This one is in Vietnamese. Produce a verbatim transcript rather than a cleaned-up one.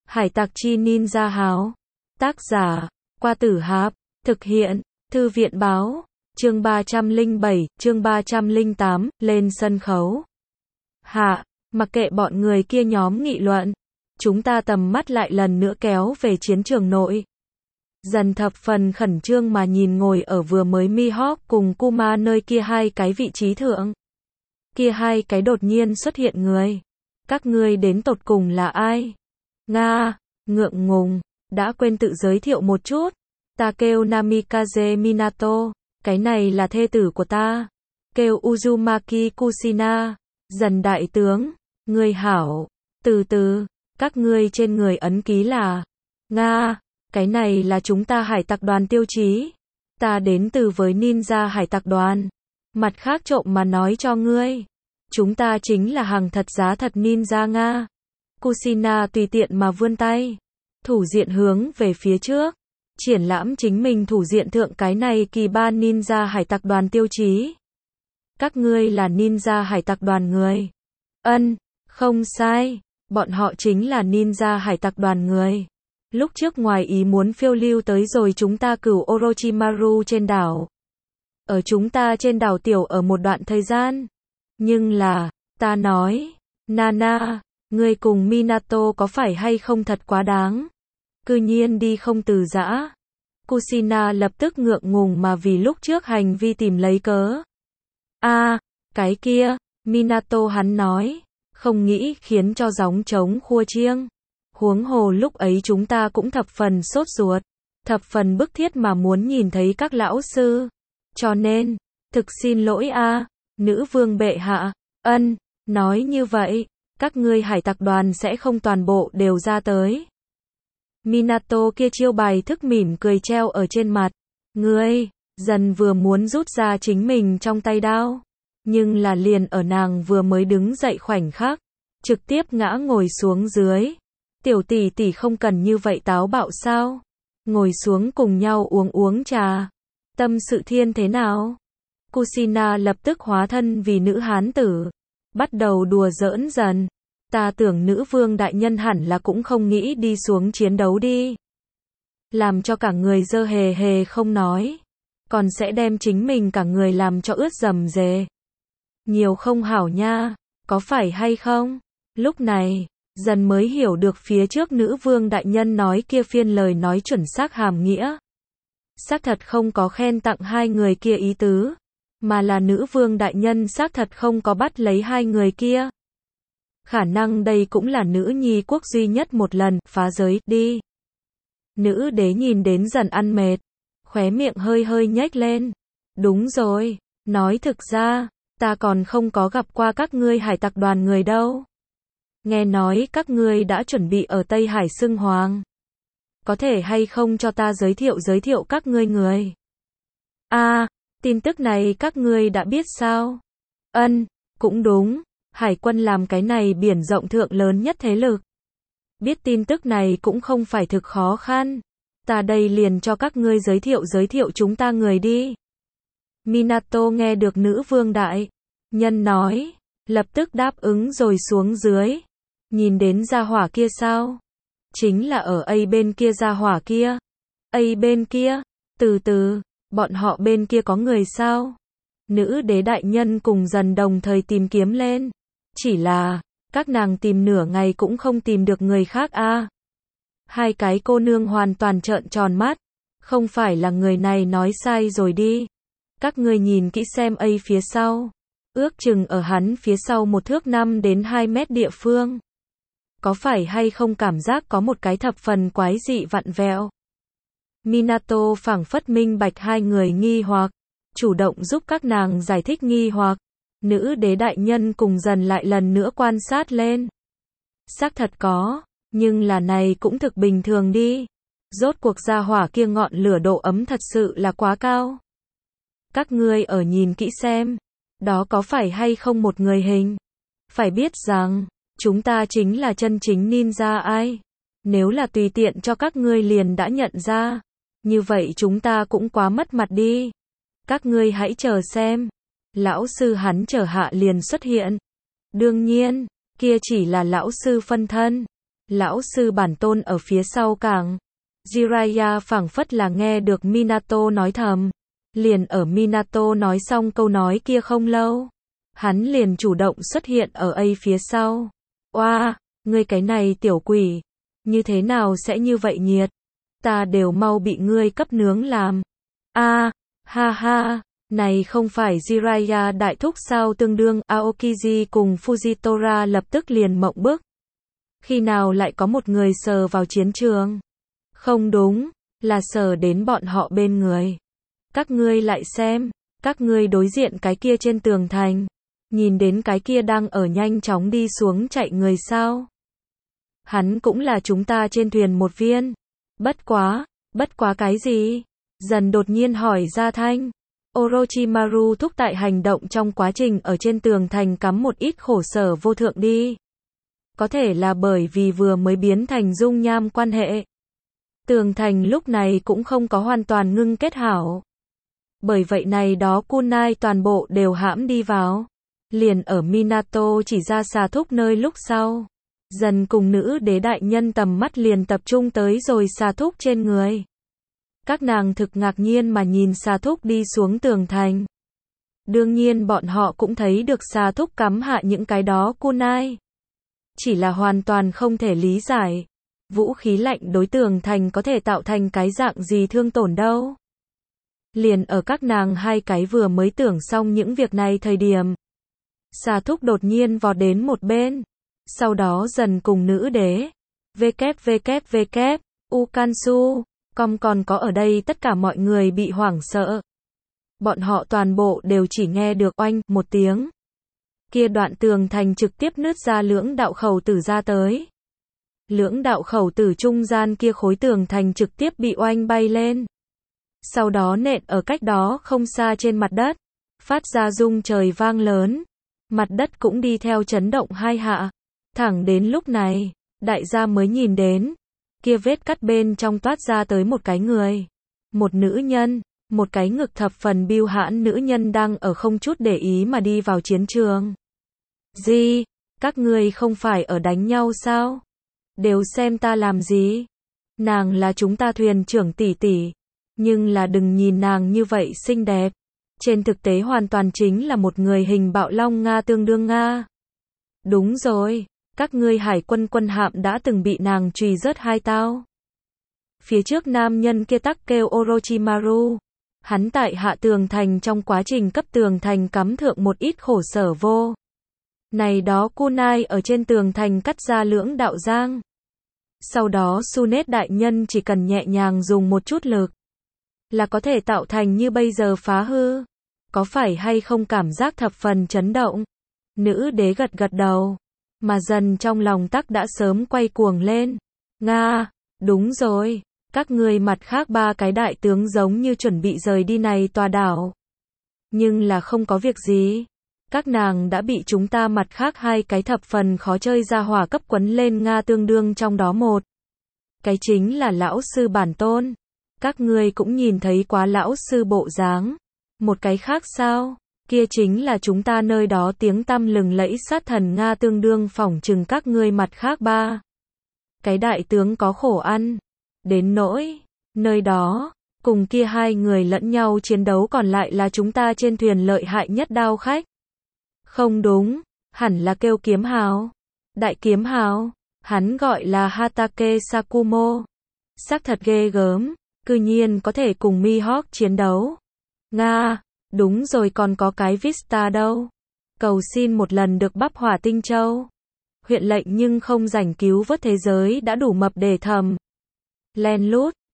Hải tặc chi ninja háo. Tác giả, Qua Tử Hạp. Thực hiện, Thư viện báo. Chương ba trăm lẻ bảy, chương ba trăm lẻ tám, lên sân khấu. Hạ, mặc kệ bọn người kia nhóm nghị luận. Chúng ta tầm mắt lại lần nữa kéo về chiến trường nội. Dần thập phần khẩn trương mà nhìn ngồi ở vừa mới Mihawk cùng Kuma nơi kia hai cái vị trí thượng. Kia hai cái đột nhiên xuất hiện người. Các ngươi đến tột cùng là ai? Nga, ngượng ngùng, đã quên tự giới thiệu một chút. Ta kêu Namikaze Minato, cái này là thê tử của ta. Kêu Uzumaki Kushina, Dần đại tướng, ngươi hảo, từ từ, các ngươi trên người ấn ký là. Nga, cái này là chúng ta hải tặc đoàn tiêu chí. Ta đến từ với ninja hải tặc đoàn. Mặt khác trộm mà nói cho ngươi. Chúng ta chính là hàng thật giá thật ninja Nga. Kushina tùy tiện mà vươn tay. Thủ diện hướng về phía trước. Triển lãm chính mình thủ diện thượng cái này kỳ ba ninja hải tặc đoàn tiêu chí. Các ngươi là ninja hải tặc đoàn người. Ân, không sai. Bọn họ chính là ninja hải tặc đoàn người. Lúc trước ngoài ý muốn phiêu lưu tới rồi chúng ta cửu Orochimaru trên đảo. Ở chúng ta trên đảo tiểu ở một đoạn thời gian. Nhưng là, ta nói, Nana, ngươi cùng Minato có phải hay không thật quá đáng. Cư nhiên đi không từ giã. Kushina lập tức ngượng ngùng mà vì lúc trước hành vi tìm lấy cớ. A, à, cái kia, Minato hắn nói, không nghĩ khiến cho gióng trống khua chiêng. Huống hồ lúc ấy chúng ta cũng thập phần sốt ruột, thập phần bức thiết mà muốn nhìn thấy các lão sư. Cho nên, thực xin lỗi a, à, nữ vương bệ hạ. Ân, nói như vậy, các ngươi hải tặc đoàn sẽ không toàn bộ đều ra tới. Minato kia chiêu bài thức mỉm cười treo ở trên mặt. Ngươi, Dần vừa muốn rút ra chính mình trong tay đao. Nhưng là liền ở nàng vừa mới đứng dậy khoảnh khắc. Trực tiếp ngã ngồi xuống dưới. Tiểu tỷ tỷ không cần như vậy táo bạo sao? Ngồi xuống cùng nhau uống uống trà. Tâm sự thiên thế nào? Kushina lập tức hóa thân vì nữ hán tử. Bắt đầu đùa giỡn Dần. Ta tưởng nữ vương đại nhân hẳn là cũng không nghĩ đi xuống chiến đấu đi. Làm cho cả người dơ hề hề không nói. Còn sẽ đem chính mình cả người làm cho ướt dầm dề. Nhiều không hảo nha, có phải hay không? Lúc này, Dần mới hiểu được phía trước nữ vương đại nhân nói kia phiên lời nói chuẩn xác hàm nghĩa. Xác thật không có khen tặng hai người kia ý tứ. Mà là nữ vương đại nhân xác thật không có bắt lấy hai người kia. Khả năng đây cũng là nữ nhi quốc duy nhất một lần, phá giới, đi. Nữ đế nhìn đến Dần ăn mệt. Khóe miệng hơi hơi nhếch lên. Đúng rồi, nói thực ra, ta còn không có gặp qua các ngươi hải tặc đoàn người đâu. Nghe nói các ngươi đã chuẩn bị ở Tây Hải xưng hoàng. Có thể hay không cho ta giới thiệu giới thiệu các ngươi người? A, à, tin tức này các ngươi đã biết sao? Ân, cũng đúng. Hải quân làm cái này biển rộng thượng lớn nhất thế lực. Biết tin tức này cũng không phải thực khó khăn. Ta đây liền cho các ngươi giới thiệu giới thiệu chúng ta người đi. Minato nghe được nữ vương đại nhân nói, lập tức đáp ứng rồi xuống dưới. Nhìn đến gia hỏa kia sao? Chính là ở A bên kia gia hỏa kia. A bên kia, từ từ, bọn họ bên kia có người sao? Nữ đế đại nhân cùng Dần đồng thời tìm kiếm lên. Chỉ là, các nàng tìm nửa ngày cũng không tìm được người khác a. À. Hai cái cô nương hoàn toàn trợn tròn mắt. Không phải là người này nói sai rồi đi. Các ngươi nhìn kỹ xem A phía sau. Ước chừng ở hắn phía sau một thước năm đến hai mét địa phương. Có phải hay không cảm giác có một cái thập phần quái dị vặn vẹo? Minato phảng phất minh bạch hai người nghi hoặc. Chủ động giúp các nàng giải thích nghi hoặc. Nữ đế đại nhân cùng Dần lại lần nữa quan sát lên. Xác thật có, nhưng là này cũng thực bình thường đi. Rốt cuộc gia hỏa kia ngọn lửa độ ấm thật sự là quá cao. Các ngươi ở nhìn kỹ xem, đó có phải hay không một người hình? Phải biết rằng, chúng ta chính là chân chính ninja ai. Nếu là tùy tiện cho các ngươi liền đã nhận ra, như vậy chúng ta cũng quá mất mặt đi. Các ngươi hãy chờ xem. Lão sư hắn chờ hạ liền xuất hiện. Đương nhiên, kia chỉ là lão sư phân thân. Lão sư bản tôn ở phía sau cảng. Jiraiya phảng phất là nghe được Minato nói thầm. Liền ở Minato nói xong câu nói kia không lâu, hắn liền chủ động xuất hiện ở A phía sau. Oa, ngươi cái này tiểu quỷ, như thế nào sẽ như vậy nhiệt? Ta đều mau bị ngươi cấp nướng làm. A, ha ha, này không phải Jiraiya đại thúc sao? Tương đương Aokiji cùng Fujitora lập tức liền mộng bức. Khi nào lại có một người sờ vào chiến trường? Không đúng, là sờ đến bọn họ bên người. Các ngươi lại xem, các ngươi đối diện cái kia trên tường thành, nhìn đến cái kia đang ở nhanh chóng đi xuống chạy người sao? Hắn cũng là chúng ta trên thuyền một viên. Bất quá, bất quá cái gì? Dần đột nhiên hỏi ra thanh. Orochimaru thúc tại hành động trong quá trình ở trên tường thành cắm một ít khổ sở vô thượng đi. Có thể là bởi vì vừa mới biến thành dung nham quan hệ. Tường thành lúc này cũng không có hoàn toàn ngưng kết hảo. Bởi vậy này đó kunai toàn bộ đều hãm đi vào. Liền ở Minato chỉ ra xà thúc nơi lúc sau. Dần cùng nữ đế đại nhân tầm mắt liền tập trung tới rồi xà thúc trên người. Các nàng thực ngạc nhiên mà nhìn xà thúc đi xuống tường thành. Đương nhiên bọn họ cũng thấy được xà thúc cắm hạ những cái đó kunai. Chỉ là hoàn toàn không thể lý giải. Vũ khí lạnh đối tường thành có thể tạo thành cái dạng gì thương tổn đâu. Liền ở các nàng hai cái vừa mới tưởng xong những việc này thời điểm. Xà thúc đột nhiên vọt đến một bên. Sau đó dần cùng nữ đế. www, Ukansu, com còn có ở đây tất cả mọi người bị hoảng sợ. Bọn họ toàn bộ đều chỉ nghe được oanh một tiếng. Kia đoạn tường thành trực tiếp nứt ra lưỡng đạo khẩu tử ra tới. Lưỡng đạo khẩu tử trung gian kia khối tường thành trực tiếp bị oanh bay lên. Sau đó nện ở cách đó không xa trên mặt đất. Phát ra rung trời vang lớn. Mặt đất cũng đi theo chấn động hai hạ. Thẳng đến lúc này, đại gia mới nhìn đến. Kia vết cắt bên trong toát ra tới một cái người. Một nữ nhân, một cái ngực thập phần biêu hãn nữ nhân đang ở không chút để ý mà đi vào chiến trường. Gì? Các ngươi không phải ở đánh nhau sao? Đều xem ta làm gì? Nàng là chúng ta thuyền trưởng tỷ tỷ. Nhưng là đừng nhìn nàng như vậy xinh đẹp. Trên thực tế hoàn toàn chính là một người hình bạo long Nga tương đương Nga. Đúng rồi, các ngươi hải quân quân hạm đã từng bị nàng chùy rớt hai tao. Phía trước nam nhân kia tắc kêu Orochimaru. Hắn tại hạ tường thành trong quá trình cấp tường thành cắm thượng một ít khổ sở vô. Này đó kunai ở trên tường thành cắt ra lưỡng đạo giang. Sau đó Sunet đại nhân chỉ cần nhẹ nhàng dùng một chút lực. Là có thể tạo thành như bây giờ phá hư. Có phải hay không cảm giác thập phần chấn động? Nữ đế gật gật đầu. Mà dần trong lòng tắc đã sớm quay cuồng lên. Nga, đúng rồi. Các ngươi mặt khác ba cái đại tướng giống như chuẩn bị rời đi này tòa đảo. Nhưng là không có việc gì. Các nàng đã bị chúng ta mặt khác hai cái thập phần khó chơi ra hỏa cấp quấn lên Nga tương đương trong đó một. Cái chính là lão sư bản tôn. Các ngươi cũng nhìn thấy quá lão sư bộ dáng. Một cái khác sao? Kia chính là chúng ta nơi đó tiếng tăm lừng lẫy sát thần Nga tương đương phỏng chừng các ngươi mặt khác ba. Cái đại tướng có khổ ăn. Đến nỗi, nơi đó, cùng kia hai người lẫn nhau chiến đấu còn lại là chúng ta trên thuyền lợi hại nhất đao khách. Không đúng, hẳn là kêu kiếm hào. Đại kiếm hào, hắn gọi là Hatake Sakumo. Xác thật ghê gớm, cư nhiên có thể cùng Mihawk chiến đấu. Nga, đúng rồi còn có cái Vista đâu. Cầu xin một lần được bắp hỏa tinh châu. Huyện lệnh nhưng không rảnh cứu vớt thế giới đã đủ mập để thầm. Len lút,